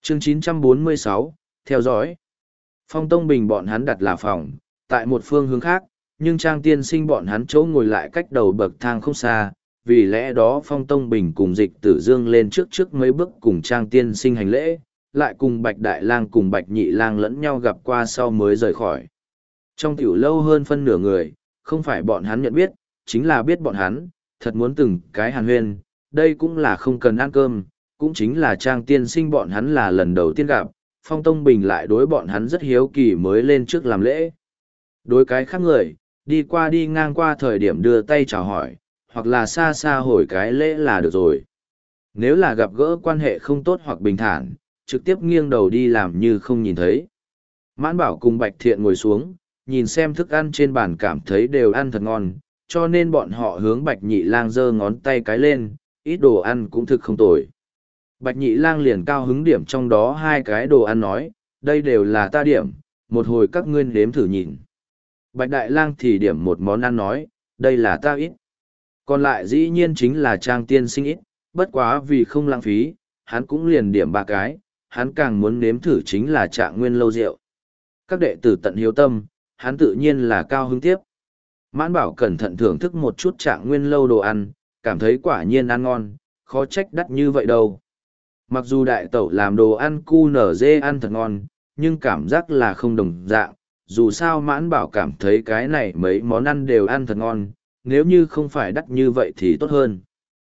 Chương 946, theo dõi. Phong Tông Bình bọn hắn đặt là phòng, tại một phương hướng khác, nhưng Trang Tiên Sinh bọn hắn chỗ ngồi lại cách đầu bậc thang không xa, vì lẽ đó Phong Tông Bình cùng Dịch Tử Dương lên trước mấy bước cùng Trang Tiên Sinh hành lễ, lại cùng Bạch Đại Lang cùng Bạch Nhị Lang lẫn nhau gặp qua sau mới rời khỏi. Trong tiểu lâu hơn phân nửa người, không phải bọn hắn nhận biết, chính là biết bọn hắn, thật muốn từng cái hàn huyên, đây cũng là không cần ăn cơm, cũng chính là Trang Tiên Sinh bọn hắn là lần đầu tiên gặp, Phong Tông Bình lại đối bọn hắn rất hiếu kỳ mới lên trước làm lễ. Đối cái khác người, đi qua đi ngang qua thời điểm đưa tay chào hỏi, hoặc là xa xa hồi cái lễ là được rồi. Nếu là gặp gỡ quan hệ không tốt hoặc bình thản, trực tiếp nghiêng đầu đi làm như không nhìn thấy. Mãn Bảo cùng Bạch Thiện ngồi xuống, nhìn xem thức ăn trên bàn cảm thấy đều ăn thật ngon, cho nên bọn họ hướng Bạch Nhị Lang giơ ngón tay cái lên, ít đồ ăn cũng thực không tồi. Bạch Nhị Lang liền cao hứng điểm trong đó hai cái đồ ăn nói, đây đều là ta điểm, một hồi các ngươi nếm thử nhìn. Bạch Đại Lang thì điểm một món ăn nói, đây là ta ít. Còn lại dĩ nhiên chính là Trang Tiên Sinh ít, bất quá vì không lãng phí, hắn cũng liền điểm ba cái, hắn càng muốn nếm thử chính là Trạng Nguyên lâu rượu. Các đệ tử tận hiếu tâm, hắn tự nhiên là cao hứng tiếp. Mãn Bảo cẩn thận thưởng thức một chút Trạng Nguyên lâu đồ ăn, cảm thấy quả nhiên ăn ngon, khó trách đắt như vậy đâu. Mặc dù đại tẩu làm đồ ăn cu nở dê ăn thật ngon, nhưng cảm giác là không đồng dạng, dù sao Mãn Bảo cảm thấy cái này mấy món ăn đều ăn thật ngon, nếu như không phải đắt như vậy thì tốt hơn.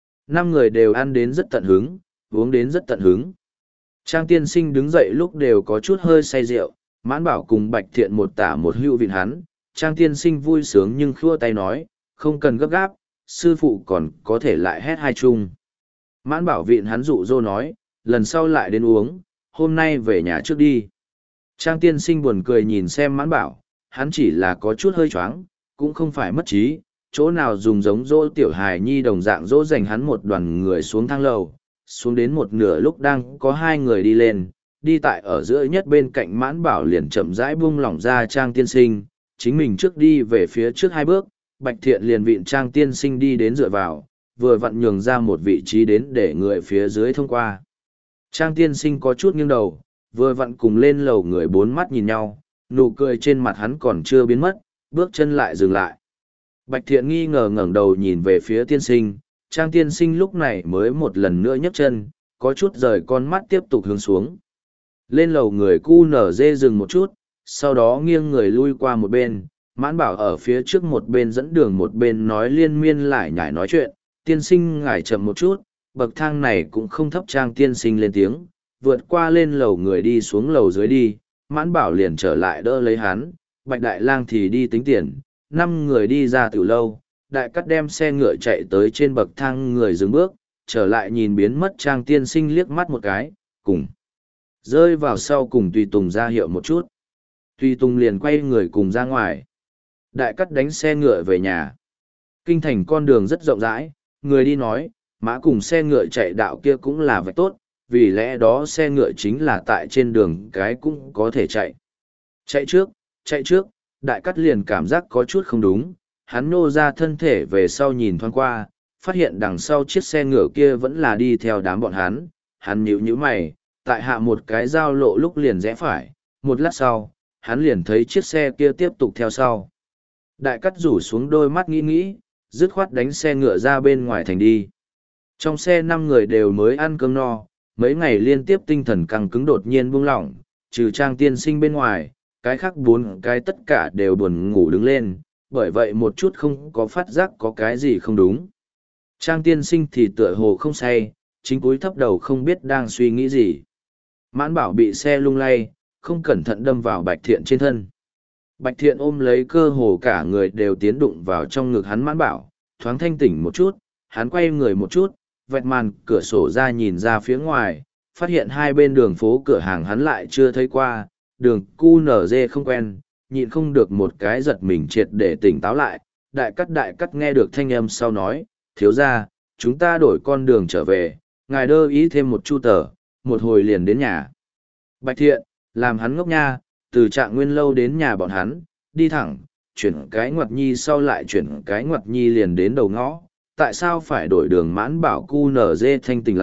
5 người đều ăn đến rất tận hứng, uống đến rất tận hứng. Trang Tiên Sinh đứng dậy lúc đều có chút hơi say rượu, Mãn Bảo cùng Bạch Thiện một tả một hữu vịn hắn, Trang Tiên Sinh vui sướng nhưng khua tay nói, không cần gấp gáp, sư phụ còn có thể lại hét hai chung. Mãn Bảo vịn hắn dụ dỗ nói, lần sau lại đến uống, hôm nay về nhà trước đi. Trang Tiên Sinh buồn cười nhìn xem Mãn Bảo, hắn chỉ là có chút hơi choáng, cũng không phải mất trí, chỗ nào dùng giống dỗ tiểu hài nhi đồng dạng dỗ dành hắn một đoàn người xuống thang lầu, xuống đến một nửa lúc đang có 2 người đi lên, đi tại ở giữa nhất bên cạnh Mãn Bảo liền chậm rãi buông lỏng ra Trang Tiên Sinh, chính mình trước đi về phía trước 2 bước, Bạch Thiện liền vịn Trang Tiên Sinh đi đến dựa vào, vừa vặn nhường ra một vị trí đến để người phía dưới thông qua. Trang Tiên Sinh có chút nghiêng đầu, vừa vặn cùng lên lầu người 4 mắt nhìn nhau, nụ cười trên mặt hắn còn chưa biến mất, bước chân lại dừng lại. Bạch Thiện nghi ngờ ngẩng đầu nhìn về phía Tiên Sinh, Trang Tiên Sinh lúc này mới một lần nữa nhấc chân, có chút rời con mắt tiếp tục hướng xuống. Lên lầu người cu nở dê dừng một chút, sau đó nghiêng người lui qua một bên, Mãn Bảo ở phía trước một bên dẫn đường một bên nói liên miên lại nhải nói chuyện, Tiên Sinh ngài chậm một chút, bậc thang này cũng không thấp. Trang Tiên Sinh lên tiếng, vượt qua lên lầu người đi xuống lầu dưới đi, Mãn Bảo liền trở lại đỡ lấy hắn, Bạch Đại Lang thì đi tính tiền, 5 người đi ra từ lâu, Đại Cắt đem xe ngựa chạy tới trên bậc thang người dừng bước, trở lại nhìn biến mất Trang Tiên Sinh liếc mắt một cái, cùng rơi vào sau cùng Tùy Tùng ra hiệu một chút. Tùy Tùng liền quay người cùng ra ngoài. Đại Cắt đánh xe ngựa về nhà. Kinh thành con đường rất rộng rãi, người đi nói, mã cùng xe ngựa chạy đạo kia cũng là vạch tốt, vì lẽ đó xe ngựa chính là tại trên đường cái cũng có thể chạy. Chạy trước, Đại Cắt liền cảm giác có chút không đúng, hắn nô ra thân thể về sau nhìn thoáng qua, phát hiện đằng sau chiếc xe ngựa kia vẫn là đi theo đám bọn hắn nhíu mày, tại hạ một cái giao lộ lúc liền rẽ phải, một lát sau, hắn liền thấy chiếc xe kia tiếp tục theo sau. Đại Cắt rủ xuống đôi mắt nghĩ, dứt khoát đánh xe ngựa ra bên ngoài thành đi. Trong xe 5 người đều mới ăn cơm no, mấy ngày liên tiếp tinh thần căng cứng đột nhiên buông lỏng, trừ Trang Tiên Sinh bên ngoài, cái khác 4 cái tất cả đều buồn ngủ đứng lên, bởi vậy một chút không có phát giác có cái gì không đúng. Trang Tiên Sinh thì tựa hồ không say, chính cúi thấp đầu không biết đang suy nghĩ gì. Mãn Bảo bị xe lung lay, không cẩn thận đâm vào Bạch Thiện trên thân. Bạch Thiện ôm lấy cơ hồ cả người đều tiến đụng vào trong ngực hắn. Mãn Bảo thoáng thanh tỉnh một chút, hắn quay người một chút, vẹt màn cửa sổ ra nhìn ra phía ngoài, phát hiện hai bên đường phố cửa hàng hắn lại chưa thấy qua, đường QNZ không quen, nhịn không được một cái giật mình triệt để tỉnh táo lại. Đại cắt nghe được thanh âm sau nói, thiếu ra, chúng ta đổi con đường trở về, ngài đơ ý thêm một chu tờ, một hồi liền đến nhà. Bạch Thiện, làm hắn ngốc nha, từ Trạng Nguyên lâu đến nhà bọn hắn, đi thẳng, chuyển cái ngoặt nhi sau lại chuyển cái ngoặt nhi liền đến đầu ngõ, tại sao phải đổi đường? Mãn Bảo QNZ thanh tỉnh lại,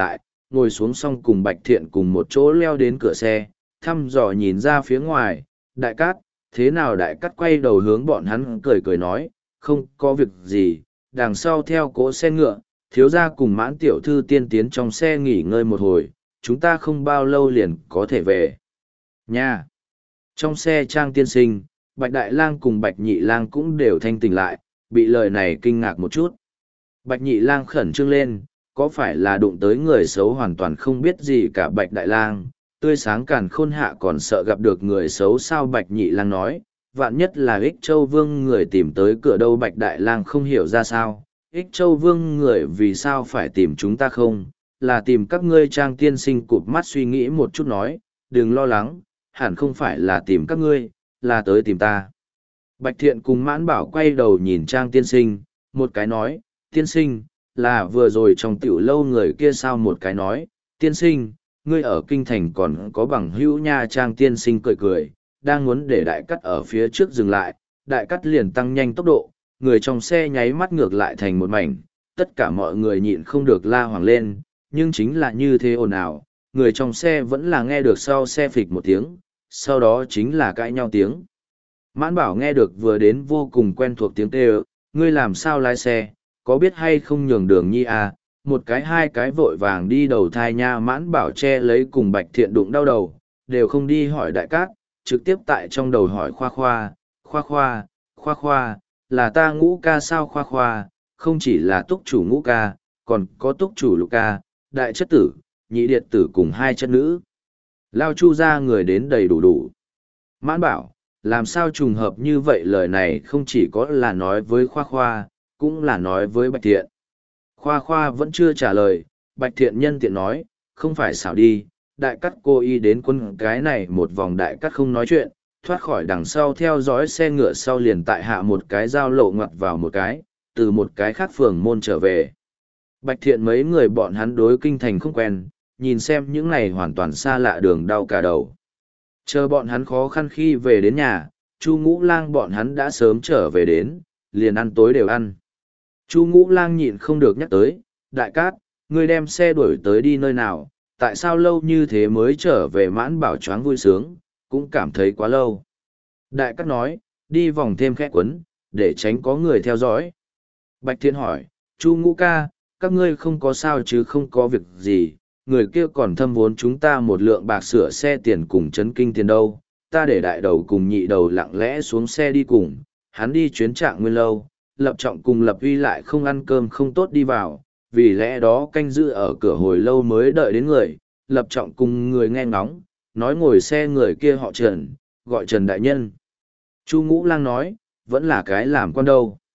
ngồi xuống xong cùng Bạch Thiện cùng một chỗ leo đến cửa xe, thăm dò nhìn ra phía ngoài, đại cát, thế nào đại cát quay đầu hướng bọn hắn cười cười nói, không có việc gì, đằng sau theo cỗ xe ngựa, thiếu gia cùng Mãn tiểu thư tiên tiến trong xe nghỉ ngơi một hồi, chúng ta không bao lâu liền có thể về. Nha! Trong xe Trang tiên sinh, Bạch Đại Lang cùng Bạch Nhị Lang cũng đều thanh tỉnh lại, bị lời này kinh ngạc một chút. Bạch Nhị Lang khẩn trương lên, có phải là đụng tới người xấu hoàn toàn không biết gì cả. Bạch Đại Lang, tươi sáng càn khôn hạ còn sợ gặp được người xấu sao? Bạch Nhị Lang nói, vạn nhất là Ích Châu Vương người tìm tới cửa đâu? Bạch Đại Lang không hiểu ra sao, Ích Châu Vương người vì sao phải tìm chúng ta không, là tìm các ngươi. Trang tiên sinh cụp mắt suy nghĩ một chút nói, đừng lo lắng, hẳn không phải là tìm các ngươi, là tới tìm ta. Bạch Thiện cùng Mãn Bảo quay đầu nhìn Trang tiên sinh, một cái nói, tiên sinh, là vừa rồi trong tiểu lâu người kia sao? Một cái nói, tiên sinh, ngươi ở kinh thành còn có bằng hữu nha. Trang tiên sinh cười cười, đang muốn để đại cắt ở phía trước dừng lại, đại cắt liền tăng nhanh tốc độ, người trong xe nháy mắt ngược lại thành một mảnh, tất cả mọi người nhịn không được la hoảng lên, nhưng chính là như thế ồn ào, người trong xe vẫn là nghe được sau xe phịch một tiếng, sau đó chính là cãi nhau tiếng. Mãn Bảo nghe được vừa đến vô cùng quen thuộc tiếng kêu, ngươi làm sao lái xe, có biết hay không nhường đường nhi à? Một cái hai cái vội vàng đi đầu thai nha. Mãn Bảo che lấy cùng Bạch Thiện đụng đau đầu, đều không đi hỏi đại cát, trực tiếp tại trong đầu hỏi Khoa Khoa, Khoa Khoa, Khoa Khoa, là ta Ngũ ca sao? Khoa Khoa, không chỉ là túc chủ Ngũ ca, còn có túc chủ Lục ca, đại chất tử, nhị điệt tử cùng hai chất nữ. Lao Chu ra người đến đầy đủ đủ. Mãn Bảo, làm sao trùng hợp như vậy? Lời này không chỉ có là nói với Khoa Khoa, cũng là nói với Bạch Thiện. Khoa Khoa vẫn chưa trả lời, Bạch Thiện nhân tiện nói, không phải xảo đi, đại cắt cô y đến quân cái này một vòng. Đại cắt không nói chuyện, thoát khỏi đằng sau theo dõi xe ngựa sau liền tại hạ một cái giao lộ ngoặt vào một cái, từ một cái khác phường môn trở về. Bạch Thiện mấy người bọn hắn đối kinh thành không quen, nhìn xem những này hoàn toàn xa lạ đường đau cả đầu. Chờ bọn hắn khó khăn khi về đến nhà, Chu Ngũ Lang bọn hắn đã sớm trở về đến, liền ăn tối đều ăn. Chu Ngũ Lang nhịn không được nhắc tới, đại cát, ngươi đem xe đuổi tới đi nơi nào, tại sao lâu như thế mới trở về? Mãn Bảo choáng vui sướng, cũng cảm thấy quá lâu. Đại cát nói, đi vòng thêm khẽ quấn, để tránh có người theo dõi. Bạch Thiện hỏi, Chu Ngũ ca, các ngươi không có sao chứ? Không có việc gì, người kia còn thâm vốn chúng ta một lượng bạc sửa xe tiền cùng chấn kinh tiền đâu. Ta để đại đầu cùng nhị đầu lặng lẽ xuống xe đi cùng, hắn đi chuyến Trạng Nguyên lâu, Lập Trọng cùng Lập Uy lại không ăn cơm không tốt đi vào, vì lẽ đó canh giữ ở cửa hồi lâu mới đợi đến người. Lập Trọng cùng người nghe ngóng, nói ngồi xe người kia họ Trần, gọi Trần đại nhân. Chu Ngũ Lang nói, vẫn là cái làm quan đâu.